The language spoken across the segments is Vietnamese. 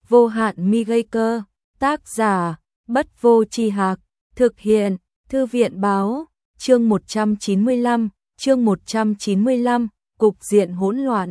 vô hạn mi gây cơ, tác giả, Bất Vô Tri Hạc, thực hiện, Thư viện báo, chương 195, cục diện hỗn loạn.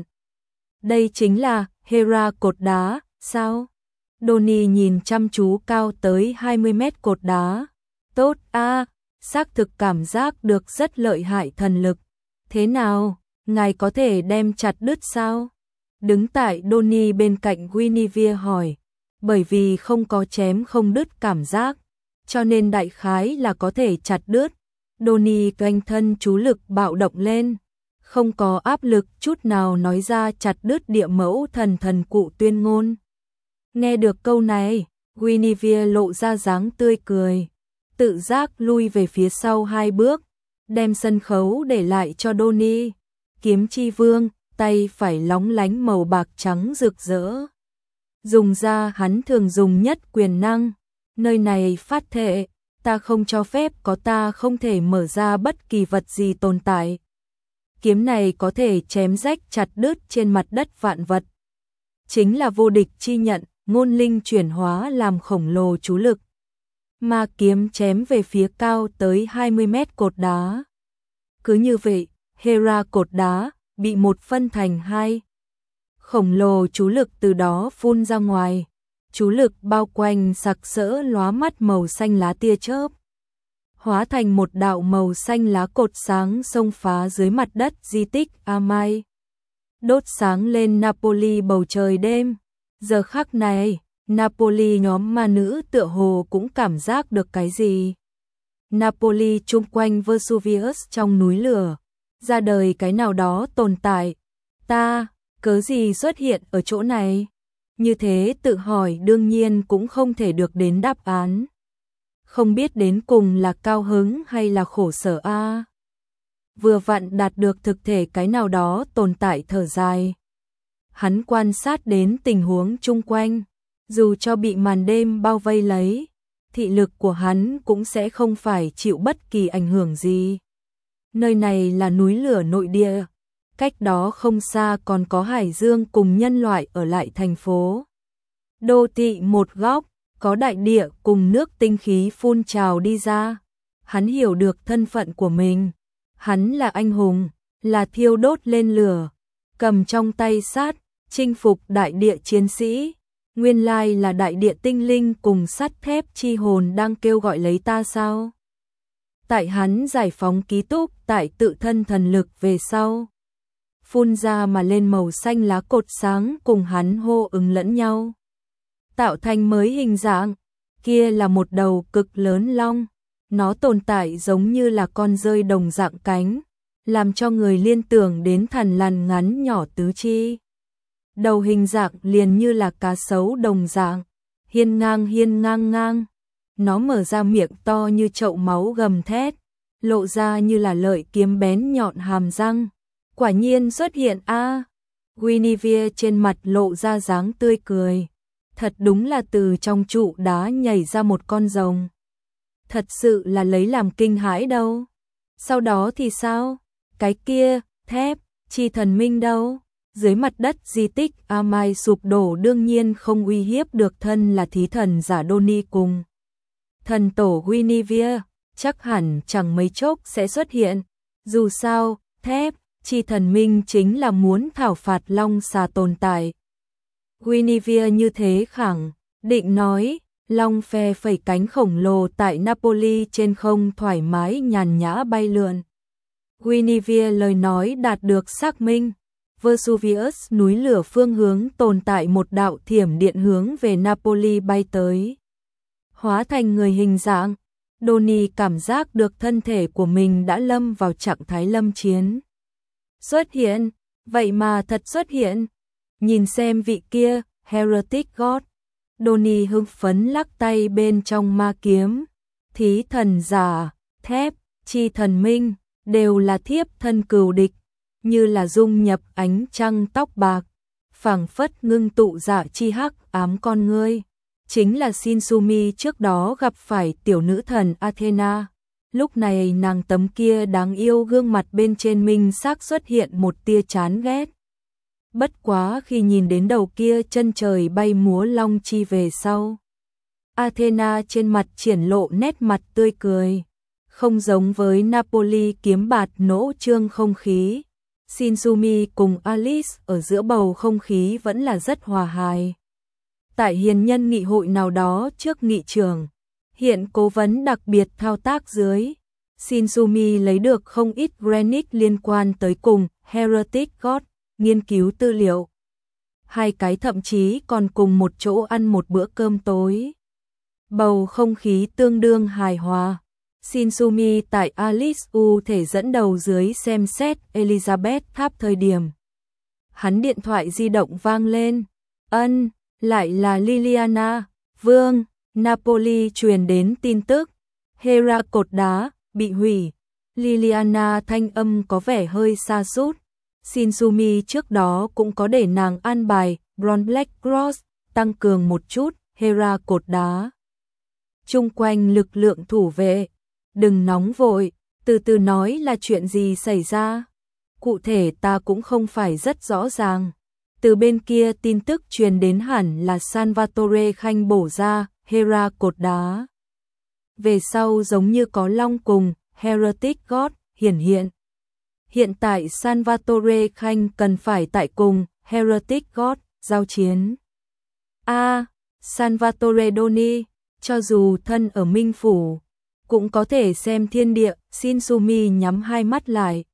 Đây chính là Hera cột đá, sao? Donnie nhìn chăm chú cao tới 20 mét cột đá. Tốt a, xác thực cảm giác được rất lợi hại thần lực. Thế nào, ngài có thể đem chặt đứt sao? Đứng tại Donnie bên cạnh Guinevere hỏi, bởi vì không có chém không đứt cảm giác, cho nên đại khái là có thể chặt đứt. Donnie quanh thân chú lực bạo động lên, không có áp lực chút nào nói ra chặt đứt địa mẫu thần cụ tuyên ngôn. Nghe được câu này, Guinevere lộ ra dáng tươi cười, tự giác lui về phía sau 2 bước, đem sân khấu để lại cho Donnie. Kiếm chi vương, tay phải lóng lánh màu bạc trắng rực rỡ. Dùng ra hắn thường dùng nhất quyền năng, nơi này phát thệ, ta không cho phép có ta không thể mở ra bất kỳ vật gì tồn tại. Kiếm này có thể chém rách chặt đứt trên mặt đất vạn vật. Chính là vô địch chi nhận, ngôn linh chuyển hóa làm khổng lồ chú lực. Ma kiếm chém về phía cao tới 20 mét cột đá. Cứ như vậy, Hera cột đá bị một phân thành 2. Khổng lồ chú lực từ đó phun ra ngoài. Chú lực bao quanh sặc sỡ lóa mắt màu xanh lá tia chớp, hóa thành một đạo màu xanh lá cột sáng xông phá dưới mặt đất di tích Amai, đốt sáng lên Napoli bầu trời đêm. Giờ khắc này, Napoli nhóm ma nữ tựa hồ cũng cảm giác được cái gì. Napoli chung quanh Vesuvius trong núi lửa, ra đời cái nào đó tồn tại. Ta, cớ gì xuất hiện ở chỗ này? Như thế tự hỏi đương nhiên cũng không thể được đến đáp án. Không biết đến cùng là cao hứng hay là khổ sở a. Vừa vặn đạt được thực thể cái nào đó tồn tại thở dài. Hắn quan sát đến tình huống chung quanh, dù cho bị màn đêm bao vây lấy, thị lực của hắn cũng sẽ không phải chịu bất kỳ ảnh hưởng gì. Nơi này là núi lửa nội địa, cách đó không xa còn có hải dương cùng nhân loại ở lại thành phố. Đô thị một góc, có đại địa cùng nước tinh khí phun trào đi ra. Hắn hiểu được thân phận của mình. Hắn là anh hùng, là thiêu đốt lên lửa, cầm trong tay sát, chinh phục đại địa chiến sĩ. Nguyên lai là đại địa tinh linh cùng sắt thép chi hồn đang kêu gọi lấy ta sao? Tại hắn giải phóng ký túc tại tự thân thần lực về sau, phun ra mà lên màu xanh lá cột sáng cùng hắn hô ứng lẫn nhau, tạo thành mới hình dạng. Kia là một đầu cực lớn long, nó tồn tại giống như là con dơi đồng dạng cánh, làm cho người liên tưởng đến thằn lằn ngắn nhỏ tứ chi. Đầu hình dạng liền như là cá sấu đồng dạng, hiên ngang ngang. Nó mở ra miệng to như chậu máu gầm thét, lộ ra như là lợi kiếm bén nhọn hàm răng. Quả nhiên xuất hiện a. Guinevere trên mặt lộ ra dáng tươi cười. Thật đúng là từ trong trụ đá nhảy ra một con rồng. Thật sự là lấy làm kinh hãi đâu. Sau đó thì sao? Cái kia, thép, chi thần minh đâu? Dưới mặt đất di tích Amai sụp đổ đương nhiên không uy hiếp được thân là thí thần giả Donnie cùng thần tổ Guinevere, chắc hẳn chẳng mấy chốc sẽ xuất hiện. Dù sao, thép, chi thần minh chính là muốn thảo phạt long xà tồn tại. Guinevere như thế khẳng định nói, long phe phẩy cánh khổng lồ tại Napoli trên không thoải mái nhàn nhã bay lượn. Guinevere lời nói đạt được xác minh. Vesuvius núi lửa phương hướng tồn tại một đạo thiểm điện hướng về Napoli bay tới. Hóa thành người hình dạng, Donnie cảm giác được thân thể của mình đã lâm vào trạng thái lâm chiến. Xuất hiện, vậy mà thật xuất hiện. Nhìn xem vị kia, Heretic God. Donnie hưng phấn lắc tay bên trong ma kiếm. Thí thần giả, thép, chi thần minh, đều là thiếp thân cừu địch, như là dung nhập ánh trăng tóc bạc, phảng phất ngưng tụ dạ chi hắc ám con ngươi. Chính là Shinsumi trước đó gặp phải tiểu nữ thần Athena. Lúc này nàng tấm kia đáng yêu gương mặt bên trên minh xác xuất hiện một tia chán ghét. Bất quá khi nhìn đến đầu kia chân trời bay múa long chi về sau, Athena trên mặt triển lộ nét mặt tươi cười, không giống với Napoli kiếm bạt nỗ trương không khí. Shinsumi cùng Alice ở giữa bầu không khí vẫn là rất hòa hài. Tại hiền nhân nghị hội nào đó trước nghị trường, hiện cố vấn đặc biệt thao tác dưới, Shinsumi lấy được không ít granite liên quan tới cùng Heretic God, nghiên cứu tư liệu. Hai cái thậm chí còn cùng một chỗ ăn một bữa cơm tối. Bầu không khí tương đương hài hòa. Shinsumi tại Alice U thể dẫn đầu dưới xem xét Elizabeth tháp thời điểm. Hắn điện thoại di động vang lên. Lại là Liliana. Vương, Napoli truyền đến tin tức. Hera cột đá, bị hủy. Liliana thanh âm có vẻ hơi xa sút. Shinsumi trước đó cũng có để nàng an bài Bron Black Cross, tăng cường một chút Hera cột đá. Chung quanh lực lượng thủ vệ. Đừng nóng vội, từ từ nói là chuyện gì xảy ra. Cụ thể ta cũng không phải rất rõ ràng. Từ bên kia tin tức truyền đến hẳn là Salvatore khanh bổ ra Hera cột đá. Về sau giống như có long cùng Heretic God hiện. Hiện tại Salvatore khanh cần phải tại cùng Heretic God giao chiến. Salvatore Doni, cho dù thân ở Minh Phủ, cũng có thể xem thiên địa. Shinsumi nhắm hai mắt lại.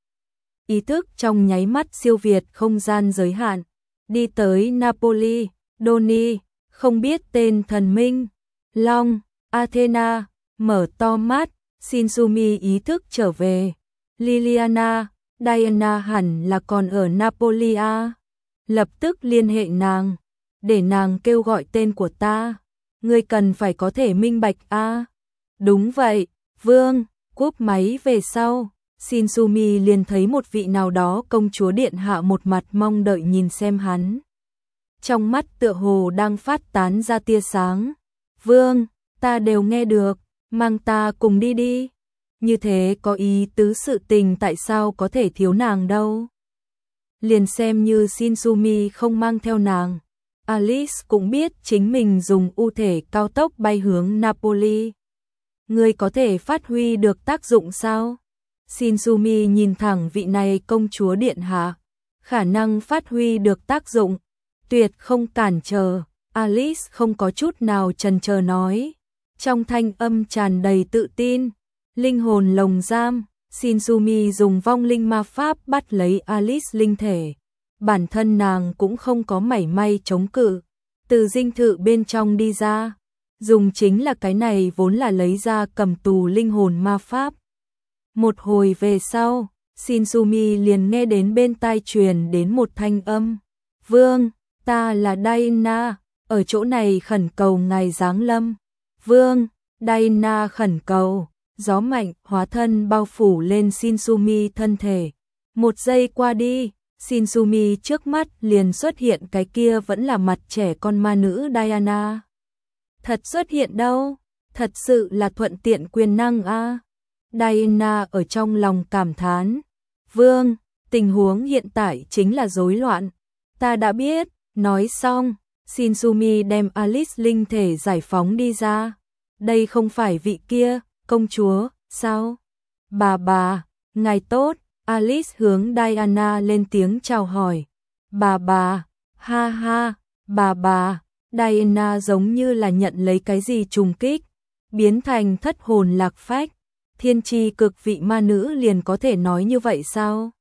Ý thức trong nháy mắt siêu việt không gian giới hạn. Đi tới Napoli, Doni, không biết tên thần minh. Long, Athena, mở to mắt, Shinsumi ý thức trở về. Liliana, Diana hẳn là còn ở Napoli à? Lập tức liên hệ nàng, để nàng kêu gọi tên của ta. Ngươi cần phải có thể minh bạch à? Đúng vậy, vương. Cúp máy về sau, Shinsumi liền thấy một vị nào đó công chúa điện hạ một mặt mong đợi nhìn xem hắn. Trong mắt tựa hồ đang phát tán ra tia sáng. Vương, ta đều nghe được, mang ta cùng đi đi. Như thế có ý tứ sự tình tại sao có thể thiếu nàng đâu. Liền xem như Shinsumi không mang theo nàng, Alice cũng biết chính mình dùng ưu thể cao tốc bay hướng Napoli. Ngươi có thể phát huy được tác dụng sao? Shinsumi nhìn thẳng vị này công chúa điện hạ. Khả năng phát huy được tác dụng, tuyệt không cản trở. Alice không có chút nào chần chờ nói. Trong thanh âm tràn đầy tự tin. Linh hồn lồng giam, Shinsumi dùng vong linh ma pháp bắt lấy Alice linh thể. Bản thân nàng cũng không có mảy may chống cự. Từ dinh thự bên trong đi ra. Dùng chính là cái này vốn là lấy ra cầm tù linh hồn ma pháp. Một hồi về sau, Shinsumi liền nghe đến bên tai truyền đến một thanh âm. Vương, ta là Diana, ở chỗ này khẩn cầu ngài giáng lâm. Vương, Diana khẩn cầu. Gió mạnh hóa thân bao phủ lên Shinsumi thân thể. Một giây qua đi, Shinsumi trước mắt liền xuất hiện cái kia vẫn là mặt trẻ con ma nữ Diana. Thật xuất hiện đâu, thật sự là thuận tiện quyền năng a. Diana ở trong lòng cảm thán. Vương, tình huống hiện tại chính là rối loạn. Ta đã biết, nói xong, Shinsumi đem Alice linh thể giải phóng đi ra. Đây không phải vị kia, công chúa, sao? Bà, ngài tốt. Alice hướng Diana lên tiếng chào hỏi. Bà, ha ha, bà. Diana giống như là nhận lấy cái gì trùng kích, biến thành thất hồn lạc phách. Thiên tri cực vị ma nữ liền có thể nói như vậy sao?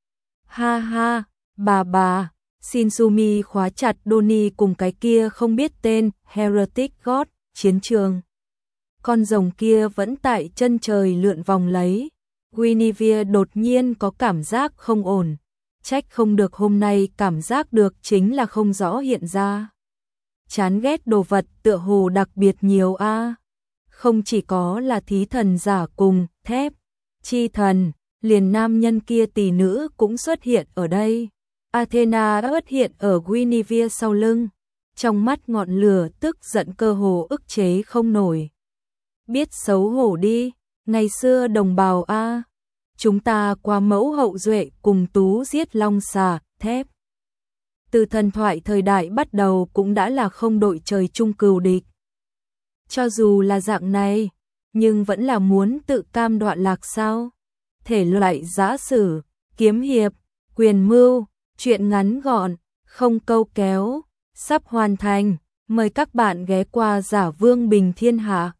Ha ha, bà. Shinsumi khóa chặt Doni cùng cái kia không biết tên Heretic God chiến trường. Con rồng kia vẫn tại chân trời lượn vòng lấy. Guinevere đột nhiên có cảm giác không ổn. Trách không được hôm nay cảm giác được chính là không rõ hiện ra. Chán ghét đồ vật tựa hồ đặc biệt nhiều a. Không chỉ có là thí thần giả cùng thép, chi thần, liền nam nhân kia tỷ nữ cũng xuất hiện ở đây. Athena xuất hiện ở Guinevere sau lưng. Trong mắt ngọn lửa tức giận cơ hồ ức chế không nổi. Biết xấu hổ đi, ngày xưa đồng bào a, chúng ta qua mẫu hậu duệ cùng tú giết long xà, thép. từ thần thoại thời đại bắt đầu cũng đã là không đội trời chung cừu địch. Cho dù là dạng này, nhưng vẫn là muốn tự cam đoạn lạc sao? Thể loại giã sử, kiếm hiệp, quyền mưu, truyện ngắn gọn, không câu kéo, sắp hoàn thành. Mời các bạn ghé qua Giả Vương Bình Thiên Hạ.